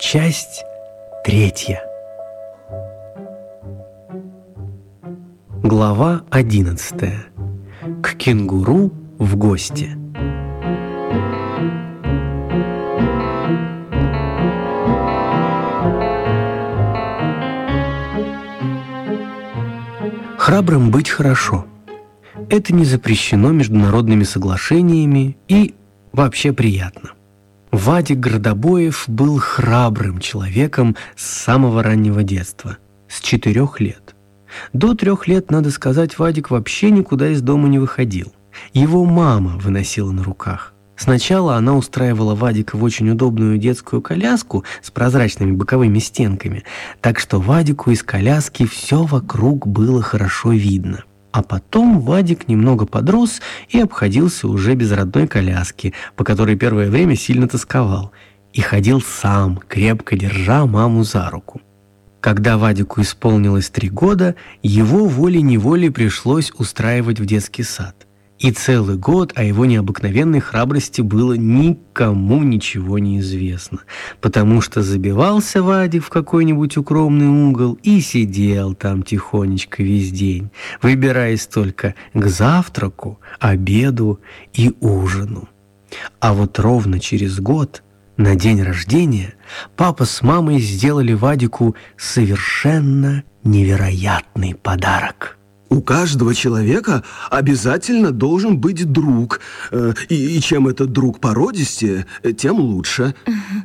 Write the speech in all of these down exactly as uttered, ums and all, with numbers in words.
Часть третья. Глава одиннадцатая. К кенгуру в гости. Храбрым быть хорошо. Это не запрещено международными соглашениями и вообще приятно. Вадик Городобоев был храбрым человеком с самого раннего детства, с четырех лет. До трех лет, надо сказать, Вадик вообще никуда из дома не выходил. Его мама выносила на руках. Сначала она устраивала Вадика в очень удобную детскую коляску с прозрачными боковыми стенками, так что Вадику из коляски все вокруг было хорошо видно. А потом Вадик немного подрос и обходился уже без родной коляски, по которой первое время сильно тосковал, и ходил сам, крепко держа маму за руку. Когда Вадику исполнилось три года, его волей-неволей пришлось устраивать в детский сад. И целый год о его необыкновенной храбрости было никому ничего не известно, потому что забивался Вадик в какой-нибудь укромный угол и сидел там тихонечко весь день, выбираясь только к завтраку, обеду и ужину. А вот ровно через год, на день рождения, папа с мамой сделали Вадику совершенно невероятный подарок. У каждого человека обязательно должен быть друг. И, и чем этот друг породистее, тем лучше.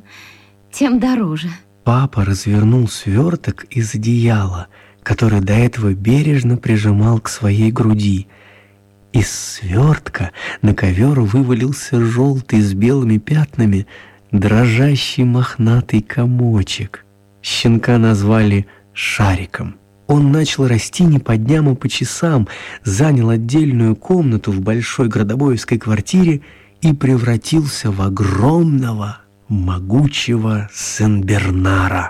Тем дороже. Папа развернул сверток из одеяла, который до этого бережно прижимал к своей груди. Из свертка на ковер вывалился желтый с белыми пятнами дрожащий мохнатый комочек. Щенка назвали Шариком. Он начал расти не по дням, а по часам, занял отдельную комнату в большой городобоевской квартире и превратился в огромного, могучего Сен-Бернара.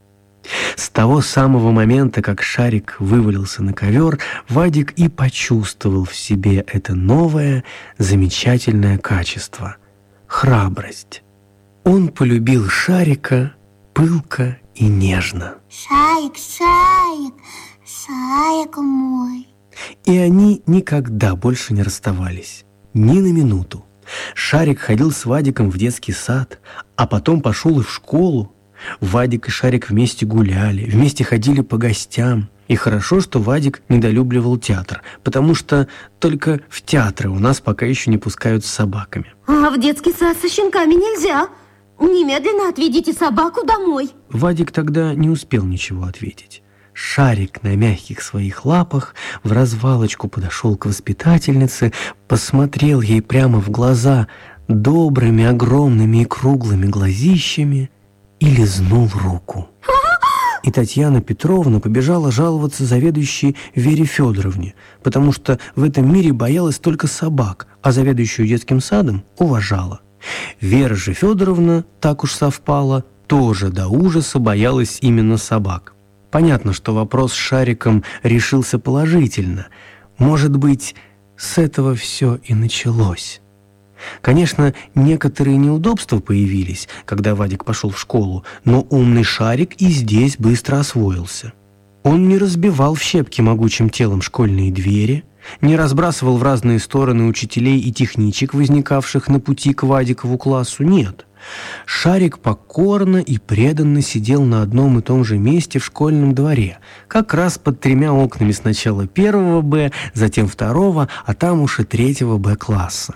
С того самого момента, как Шарик вывалился на ковер, Вадик и почувствовал в себе это новое, замечательное качество — храбрость. Он полюбил Шарика пылко и нежно. Шарик, Шарик, Шарик мой. И они никогда больше не расставались. Ни на минуту. Шарик ходил с Вадиком в детский сад, а потом пошел и в школу. Вадик и Шарик вместе гуляли, вместе ходили по гостям. И хорошо, что Вадик недолюбливал театр, потому что только в театры у нас пока еще не пускают с собаками. А в детский сад со щенками нельзя. Немедленно отведите собаку домой. Вадик тогда не успел ничего ответить. Шарик на мягких своих лапах в развалочку подошел к воспитательнице, посмотрел ей прямо в глаза добрыми, огромными и круглыми глазищами и лизнул руку. И Татьяна Петровна побежала жаловаться заведующей Вере Федоровне, потому что в этом мире боялась только собак, а заведующую детским садом уважала. Вера же Федоровна, так уж совпало, тоже до ужаса боялась именно собак. Понятно, что вопрос с Шариком решился положительно. Может быть, с этого все и началось. Конечно, некоторые неудобства появились, когда Вадик пошел в школу, но умный Шарик и здесь быстро освоился. Он не разбивал в щепки могучим телом школьные двери, не разбрасывал в разные стороны учителей и техничек, возникавших на пути к Вадикову классу, нет. Шарик покорно и преданно сидел на одном и том же месте в школьном дворе, как раз под тремя окнами сначала первого Б, затем второго, а там уж и третьего Б-класса.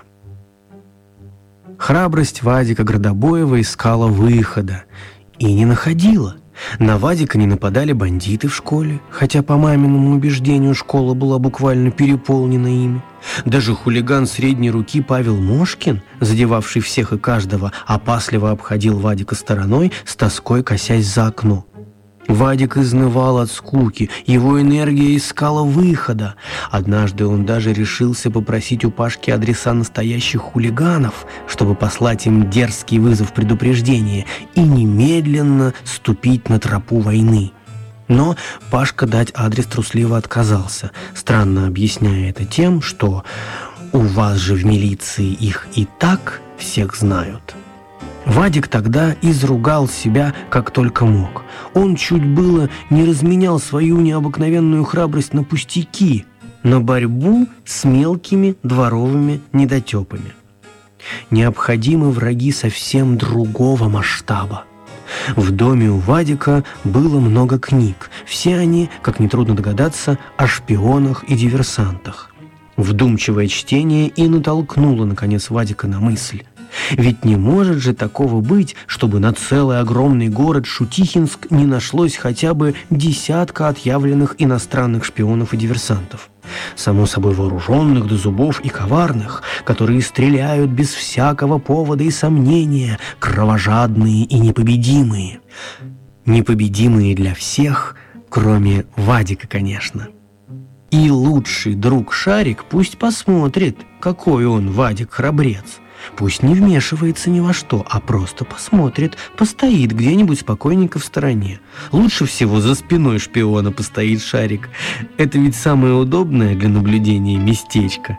Храбрость Вадика Городобоева искала выхода и не находила. На Вадика не нападали бандиты в школе, хотя, по маминому убеждению, школа была буквально переполнена ими. Даже хулиган средней руки Павел Мошкин, задевавший всех и каждого, опасливо обходил Вадика стороной, с тоской косясь за окно. Вадик изнывал от скуки, его энергия искала выхода. Однажды он даже решился попросить у Пашки адреса настоящих хулиганов, чтобы послать им дерзкий вызов предупреждения и немедленно ступить на тропу войны. Но Пашка дать адрес трусливо отказался, странно объясняя это тем, что «у вас же в милиции их и так всех знают». Вадик тогда изругал себя как только мог. Он чуть было не разменял свою необыкновенную храбрость на пустяки, на борьбу с мелкими дворовыми недотепами. Необходимы враги совсем другого масштаба. В доме у Вадика было много книг. Все они, как нетрудно догадаться, о шпионах и диверсантах. Вдумчивое чтение и натолкнуло, наконец, Вадика на мысль. Ведь не может же такого быть, чтобы на целый огромный город Шутихинск не нашлось хотя бы десятка отъявленных иностранных шпионов и диверсантов. Само собой вооруженных до зубов и коварных, которые стреляют без всякого повода и сомнения, кровожадные и непобедимые. Непобедимые для всех, кроме Вадика, конечно. И лучший друг Шарик пусть посмотрит, какой он, Вадик, храбрец. Пусть не вмешивается ни во что, а просто посмотрит, постоит где-нибудь спокойненько в стороне. Лучше всего за спиной шпиона постоит Шарик. Это ведь самое удобное для наблюдения местечко.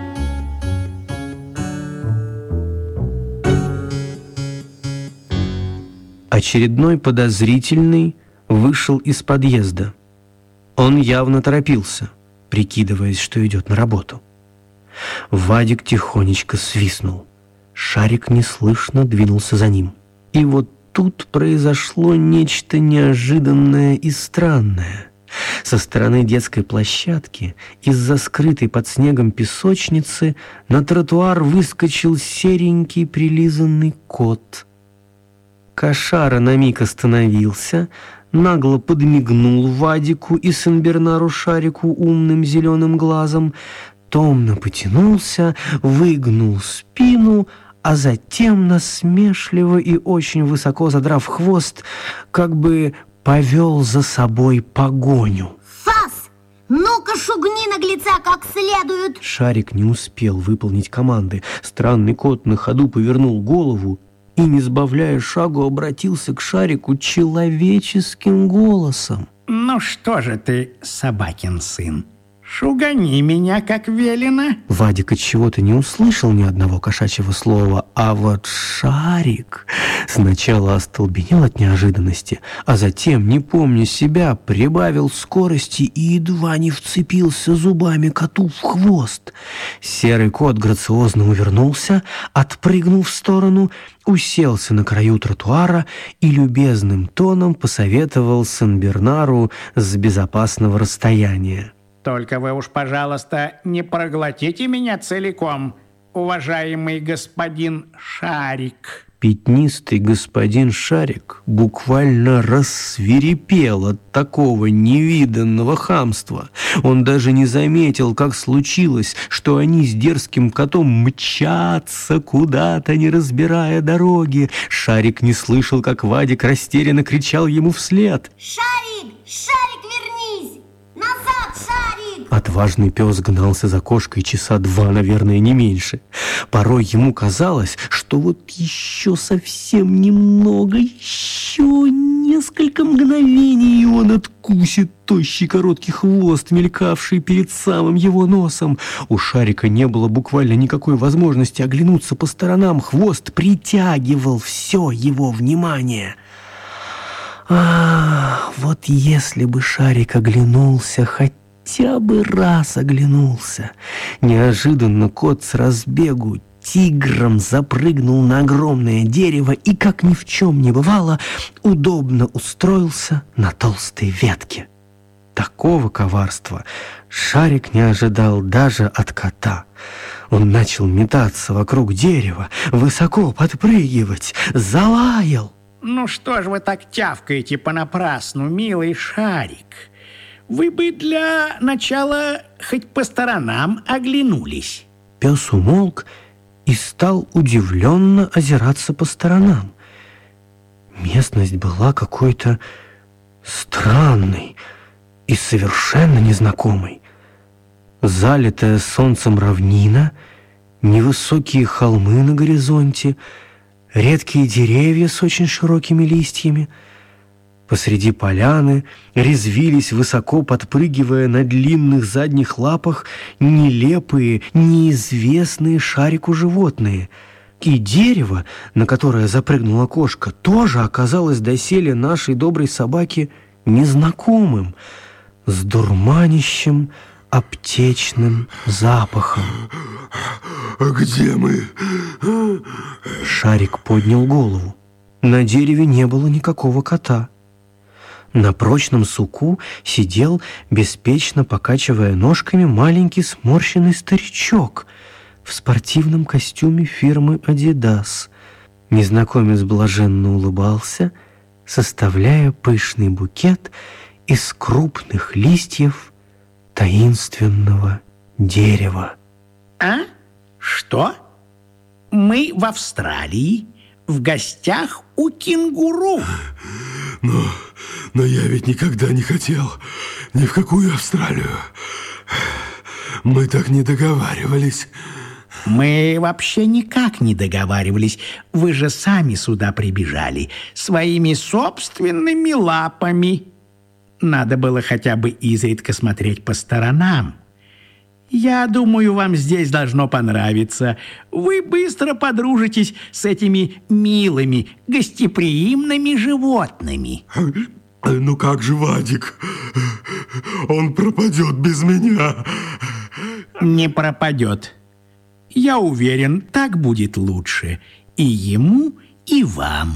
Очередной подозрительный вышел из подъезда. Он явно торопился, прикидываясь, что идет на работу. Вадик тихонечко свистнул. Шарик неслышно двинулся за ним. И вот тут произошло нечто неожиданное и странное. Со стороны детской площадки, из-за скрытой под снегом песочницы, на тротуар выскочил серенький прилизанный кот. Кошара на миг остановился, нагло подмигнул Вадику и Сенбернару Шарику умным зеленым глазом, томно потянулся, выгнул спину, а затем, насмешливо и очень высоко задрав хвост, как бы повел за собой погоню. Фас! Ну-ка шугни наглеца как следует! Шарик не успел выполнить команды. Странный кот на ходу повернул голову и, не сбавляя шагу, обратился к Шарику человеческим голосом. «Ну что же ты, собакин сын, шугани меня, как велено». Вадик от чего-то не услышал ни одного кошачьего слова, а вот Шарик сначала остолбенел от неожиданности, а затем, не помня себя, прибавил скорости и едва не вцепился зубами коту в хвост. Серый кот грациозно увернулся, отпрыгнул в сторону, уселся на краю тротуара и любезным тоном посоветовал Сенбернару с безопасного расстояния. «Только вы уж, пожалуйста, не проглотите меня целиком, уважаемый господин Шарик». Пятнистый господин Шарик буквально рассвирепел от такого невиданного хамства. Он даже не заметил, как случилось, что они с дерзким котом мчатся куда-то, не разбирая дороги. Шарик не слышал, как Вадик растерянно кричал ему вслед. Шарик! Шарик, вернись! Назад, Шарик! Отважный пес гнался за кошкой часа два, наверное, не меньше. Порой ему казалось, что вот еще совсем немного, еще несколько мгновений, и он откусит тощий короткий хвост, мелькавший перед самым его носом. У Шарика не было буквально никакой возможности оглянуться по сторонам. Хвост притягивал все его внимание. А, вот если бы Шарик оглянулся, хотя Хотя бы раз оглянулся. Неожиданно кот с разбегу тигром запрыгнул на огромное дерево и, как ни в чем не бывало, удобно устроился на толстой ветке. Такого коварства Шарик не ожидал даже от кота. Он начал метаться вокруг дерева, высоко подпрыгивать, залаял. «Ну что ж вы так тявкаете понапрасну, милый Шарик? Вы бы для начала хоть по сторонам оглянулись». Пес умолк и стал удивленно озираться по сторонам. Местность была какой-то странной и совершенно незнакомой. Залитая солнцем равнина, невысокие холмы на горизонте, редкие деревья с очень широкими листьями. Посреди поляны резвились, высоко подпрыгивая на длинных задних лапах, нелепые, неизвестные Шарику животные. И дерево, на которое запрыгнула кошка, тоже оказалось доселе нашей доброй собаке незнакомым, с дурманящим аптечным запахом. Где мы? Шарик поднял голову. На дереве не было никакого кота. На прочном суку сидел, беспечно покачивая ножками, маленький сморщенный старичок в спортивном костюме фирмы «Адидас». Незнакомец блаженно улыбался, составляя пышный букет из крупных листьев таинственного дерева. А? Что? Мы в Австралии, в гостях у кенгуру. Но, но я ведь никогда не хотел ни в какую Австралию. Мы так не договаривались. Мы вообще никак не договаривались. Вы же сами сюда прибежали своими собственными лапами. Надо было хотя бы изредка смотреть по сторонам. Я думаю, вам здесь должно понравиться. Вы быстро подружитесь с этими милыми, гостеприимными животными. Ну как же Вадик? Он пропадет без меня. Не пропадет. Я уверен, так будет лучше. И ему, и вам.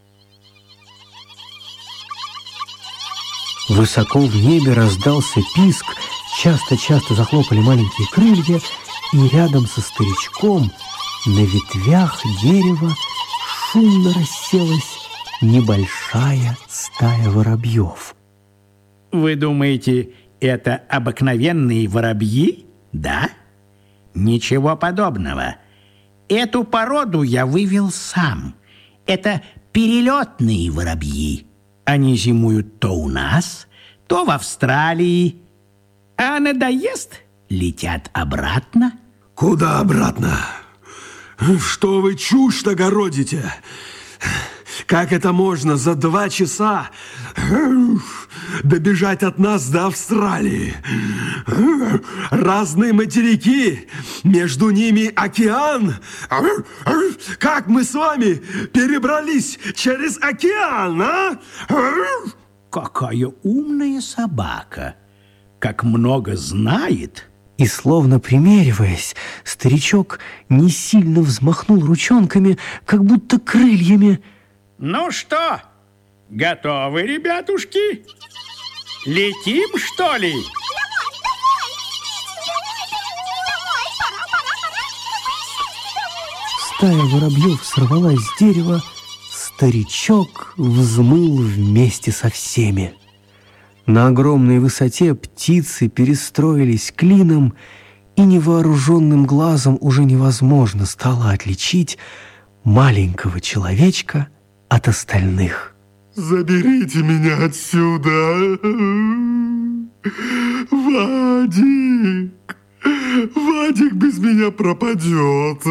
Высоко в небе раздался писк, часто-часто захлопали маленькие крылья, и рядом со старичком на ветвях дерева шумно расселась небольшая стая воробьев. Вы думаете, это обыкновенные воробьи? Да? Ничего подобного. Эту породу я вывел сам. Это перелетные воробьи. Они зимуют то у нас, то в Австралии. А надоест, летят обратно. Куда обратно? Что вы чушь-то городите? Как это можно за два часа добежать от нас до Австралии? Разные материки, между ними океан. Как мы с вами перебрались через океан, а? Какая умная собака! Как много знает! И, словно примериваясь, старичок не сильно взмахнул ручонками, как будто крыльями. Ну что, готовы, ребятушки? Летим, что ли? Стая воробьев сорвалась с дерева, старичок взмыл вместе со всеми. На огромной высоте птицы перестроились клином, и невооруженным глазом уже невозможно стало отличить маленького человечка от остальных. Заберите меня отсюда, Вадик. Вадик без меня пропадет.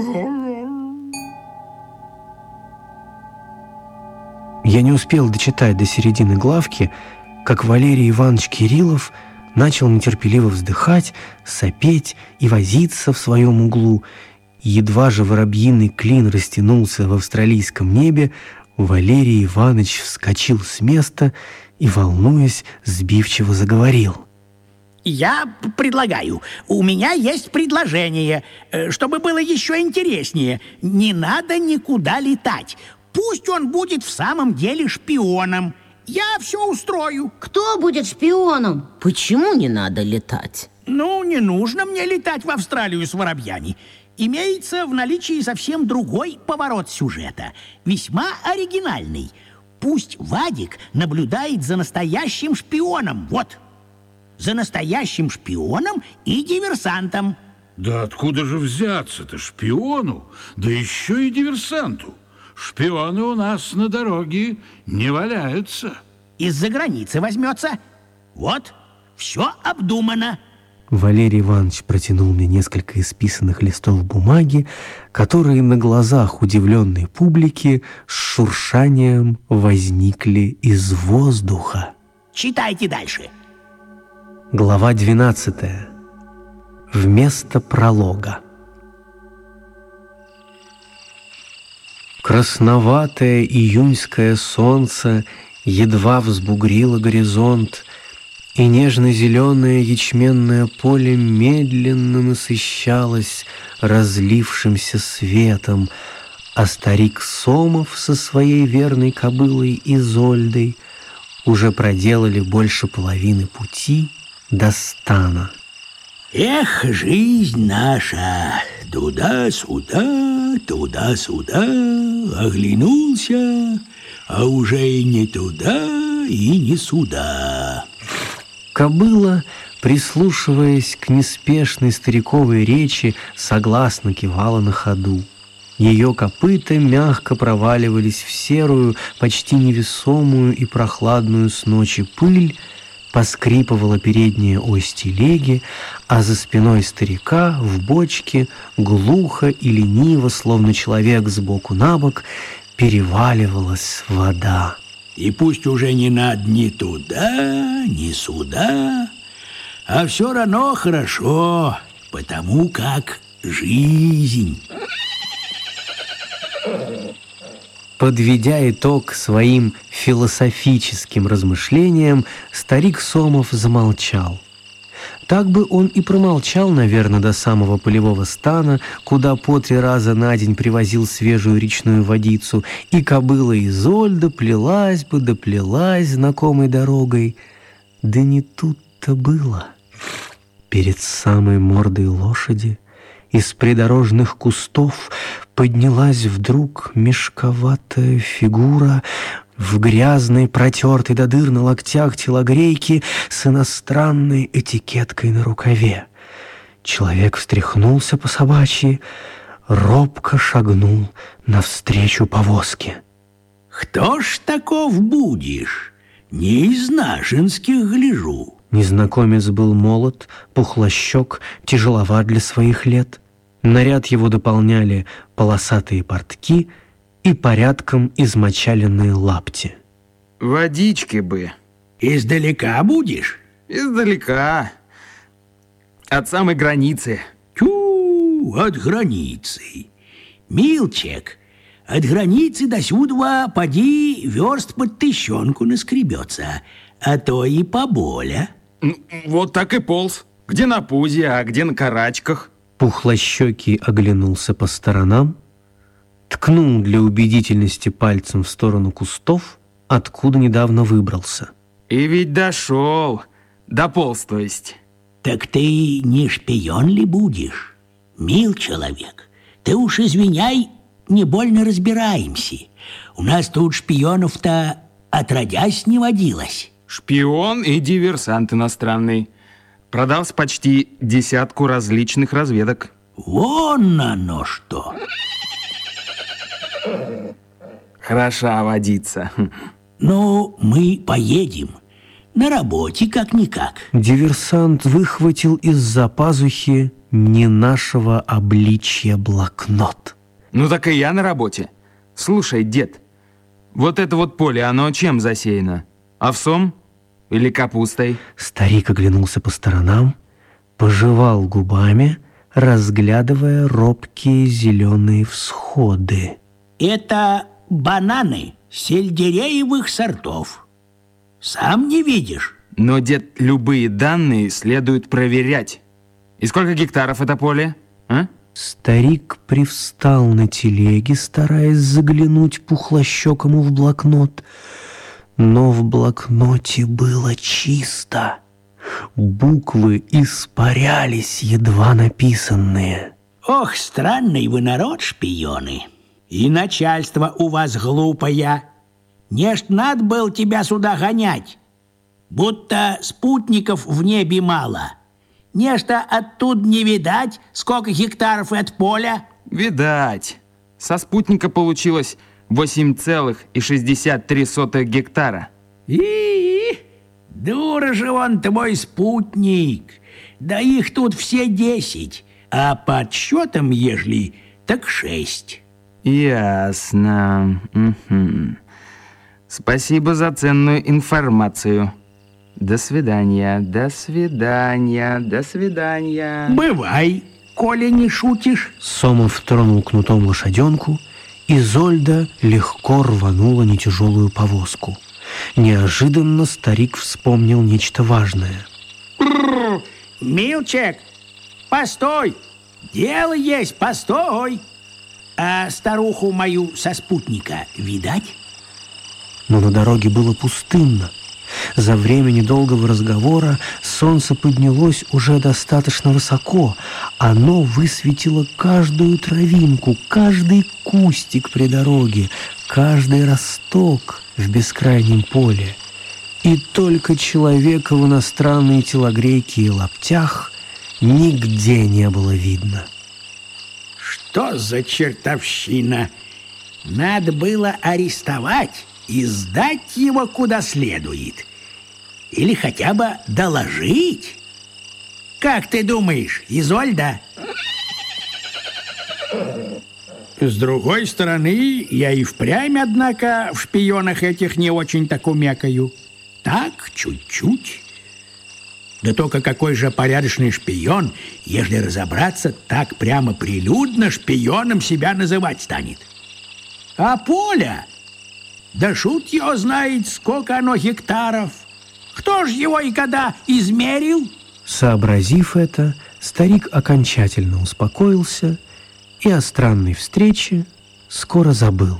Я не успел дочитать до середины главки, как Валерий Иванович Кириллов начал нетерпеливо вздыхать, сопеть и возиться в своем углу. Едва же воробьиный клин растянулся в австралийском небе, Валерий Иванович вскочил с места и, волнуясь, сбивчиво заговорил. Я предлагаю, у меня есть предложение, чтобы было еще интереснее. Не надо никуда летать. Пусть он будет в самом деле шпионом. Я все устрою. Кто будет шпионом? Почему не надо летать? Ну, не нужно мне летать в Австралию с воробьями. Имеется в наличии совсем другой поворот сюжета, весьма оригинальный. Пусть Вадик наблюдает за настоящим шпионом. Вот, за настоящим шпионом и диверсантом. Да откуда же взяться-то шпиону, да еще и диверсанту? Шпионы у нас на дороге не валяются. Из-за границы возьмется. Вот, все обдумано. Валерий Иванович протянул мне несколько исписанных листов бумаги, которые на глазах удивленной публики с шуршанием возникли из воздуха. Читайте дальше. Глава двенадцатая. Вместо пролога. Красноватое июньское солнце едва взбугрило горизонт, и нежно-зеленое ячменное поле медленно насыщалось разлившимся светом, а старик Сомов со своей верной кобылой Изольдой уже проделали больше половины пути до стана. Эх, жизнь наша, туда-сюда, туда-сюда, оглянулся, а уже и не туда, и не сюда. Кобыла, прислушиваясь к неспешной стариковой речи, согласно кивала на ходу. Ее копыта мягко проваливались в серую, почти невесомую и прохладную с ночи пыль, поскрипывала передняя ось телеги, а за спиной старика в бочке глухо и лениво, словно человек сбоку на бок, переваливалась вода. И пусть уже не надо ни туда, ни сюда, а все равно хорошо, потому как жизнь. Подведя итог своим философическим размышлениям, старик Сомов замолчал. Так бы он и промолчал, наверное, до самого полевого стана, куда по три раза на день привозил свежую речную водицу, и кобыла Изольда плелась бы, да плелась знакомой дорогой. Да не тут-то было. Перед самой мордой лошади из придорожных кустов поднялась вдруг мешковатая фигура в грязной, протертой до дыр на локтях телогрейке с иностранной этикеткой на рукаве. Человек встряхнулся по собачьи, робко шагнул навстречу повозке. «Кто ж таков будешь? Не из нашинских гляжу». Незнакомец был молод, пухлощек, тяжеловат для своих лет. Наряд его дополняли полосатые портки и порядком измочаленные лапти. Водички бы. Издалека будешь? Издалека. От самой границы. Тю, от границы. Милчик, от границы до сюда поди верст под тыщенку наскребется, а то и поболя. Ну, вот так и полз. Где на пузе, а где на карачках. Пухлощекий оглянулся по сторонам, ткнул для убедительности пальцем в сторону кустов, откуда недавно выбрался. И ведь дошел. Дополз, то есть. Так ты не шпион ли будешь? Мил человек, ты уж извиняй, не больно разбираемся. У нас тут шпионов-то отродясь не водилось. Шпион и диверсант иностранный. Продался почти десятку различных разведок. Вон оно что. Хороша водица. Ну, мы поедем. На работе как-никак. Диверсант выхватил из-за пазухи не нашего обличья блокнот. Ну так и я на работе. Слушай, дед, вот это вот поле, оно чем засеяно? Овсом или капустой? Старик оглянулся по сторонам, пожевал губами, разглядывая робкие зеленые всходы. Это бананы сельдереевых сортов. Сам не видишь? Но, дед, любые данные следует проверять. И сколько гектаров это поле, а? Старик привстал на телеге, стараясь заглянуть пухлощекому в блокнот. Но в блокноте было чисто. Буквы испарялись, едва написанные. Ох, странный вы народ, шпионы. И начальство у вас глупое. Не ж надо было тебя сюда гонять. Будто спутников в небе мало. Нечто оттуда не видать, сколько гектаров от поля? Видать. Со спутника получилось восемь целых шестьдесят три сотых гектара. И, дура же он твой спутник. Да их тут все десять, а подсчетом, ежели, так шесть. Ясно. Угу. Спасибо за ценную информацию. До свидания, до свидания, до свидания. Бывай, коли не шутишь. Сомов тронул кнутом лошаденку, Изольда легко рванула нетяжелую повозку. Неожиданно старик вспомнил нечто важное. Милчик, постой! Дело есть, постой! А старуху мою со спутника видать? Но на дороге было пустынно. За время недолгого разговора солнце поднялось уже достаточно высоко. Оно высветило каждую травинку, каждый кустик при дороге, каждый росток в бескрайнем поле. И только человека в иностранной телогрейке и лаптях нигде не было видно. Что за чертовщина? Надо было арестовать и сдать его куда следует. Или хотя бы доложить. Как ты думаешь, Изольда? С другой стороны, я и впрямь, однако, в шпионах этих не очень-то умекаю. Так, чуть-чуть. Да только какой же порядочный шпион, если разобраться, так прямо прилюдно шпионом себя называть станет. А поле? Да шут его знает, сколько оно гектаров. Кто ж его и когда измерил? Сообразив это, старик окончательно успокоился и о странной встрече скоро забыл.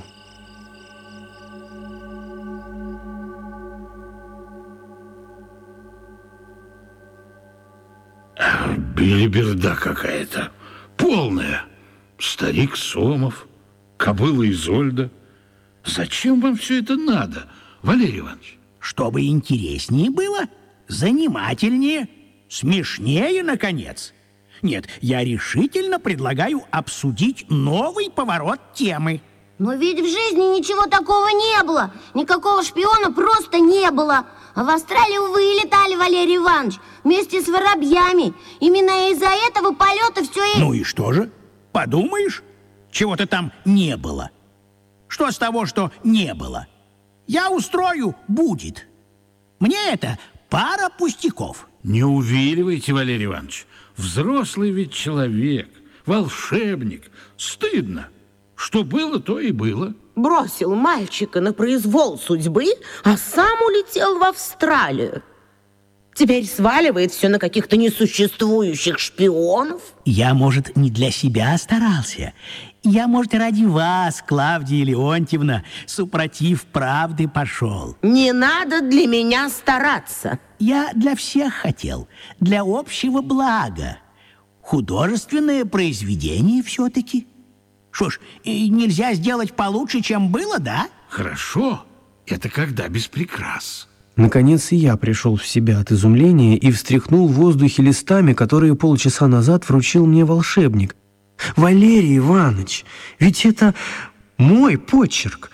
Белиберда какая-то, полная. Старик Сомов, кобыла Изольда. Зачем вам все это надо, Валерий Иванович? Чтобы интереснее было, занимательнее, смешнее, наконец. Нет, я решительно предлагаю обсудить новый поворот темы. Но ведь в жизни ничего такого не было. Никакого шпиона просто не было. А в Австралию вы и летали, Валерий Иванович, вместе с воробьями. Именно из-за этого полета все и... Ну и что же? Подумаешь, чего-то там не было. Что с того, что не было? Я устрою, будет. Мне это пара пустяков. Не увиливайте, Валерий Иванович. Взрослый ведь человек, волшебник. Стыдно. Что было, то и было. Бросил мальчика на произвол судьбы, а сам улетел в Австралию. Теперь сваливает все на каких-то несуществующих шпионов. Я, может, не для себя старался. Я, может, ради вас, Клавдия Леонтьевна, супротив правды пошел. Не надо для меня стараться. Я для всех хотел, для общего блага. Художественное произведение все-таки. Что ж, нельзя сделать получше, чем было, да? Хорошо. Это когда без прикрас. Наконец и я пришел в себя от изумления и встряхнул в воздухе листами, которые полчаса назад вручил мне волшебник. Валерий Иванович, ведь это мой почерк.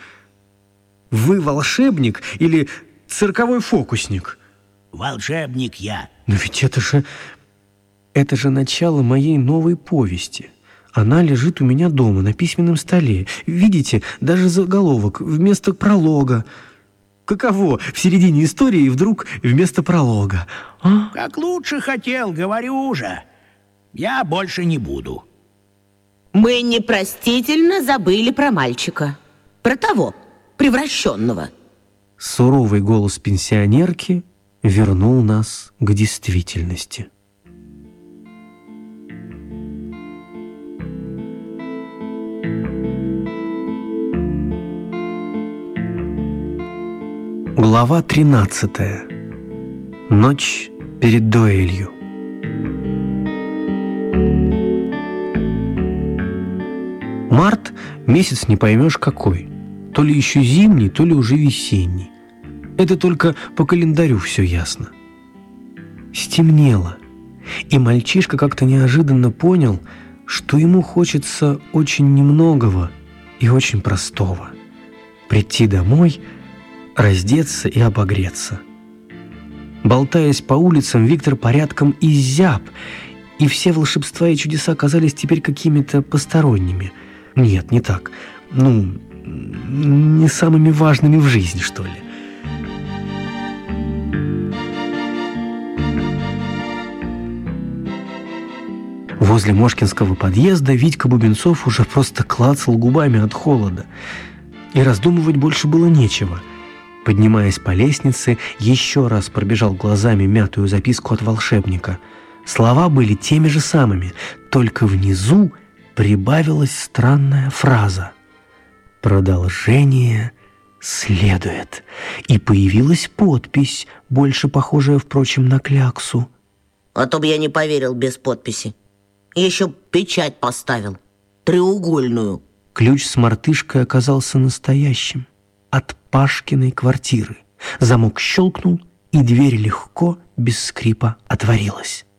Вы волшебник или цирковой фокусник? Волшебник я. Но ведь это же... Это же начало моей новой повести. Она лежит у меня дома на письменном столе. Видите, даже заголовок вместо пролога. Каково в середине истории вдруг вместо пролога? А? Как лучше хотел, говорю же. Я больше не буду. Мы непростительно забыли про мальчика. Про того, превращенного. Суровый голос пенсионерки вернул нас к действительности. Глава тринадцатая. Ночь перед дуэлью. Март – месяц не поймешь какой. То ли еще зимний, то ли уже весенний. Это только по календарю все ясно. Стемнело, и мальчишка как-то неожиданно понял, что ему хочется очень немногого и очень простого. Прийти домой, раздеться и обогреться. Болтаясь по улицам, Виктор порядком изяб, и все волшебства и чудеса казались теперь какими-то посторонними. Нет, не так. Ну, не самыми важными в жизни, что ли. Возле Мошкинского подъезда Витька Бубенцов уже просто клацал губами от холода. И раздумывать больше было нечего. Поднимаясь по лестнице, еще раз пробежал глазами мятую записку от волшебника. Слова были теми же самыми, только внизу прибавилась странная фраза. «Продолжение следует». И появилась подпись, больше похожая, впрочем, на кляксу. А то бы я не поверил без подписи. Еще печать поставил, треугольную. Ключ с мартышкой оказался настоящим, от Пашкиной квартиры. Замок щелкнул, и дверь легко, без скрипа, отворилась.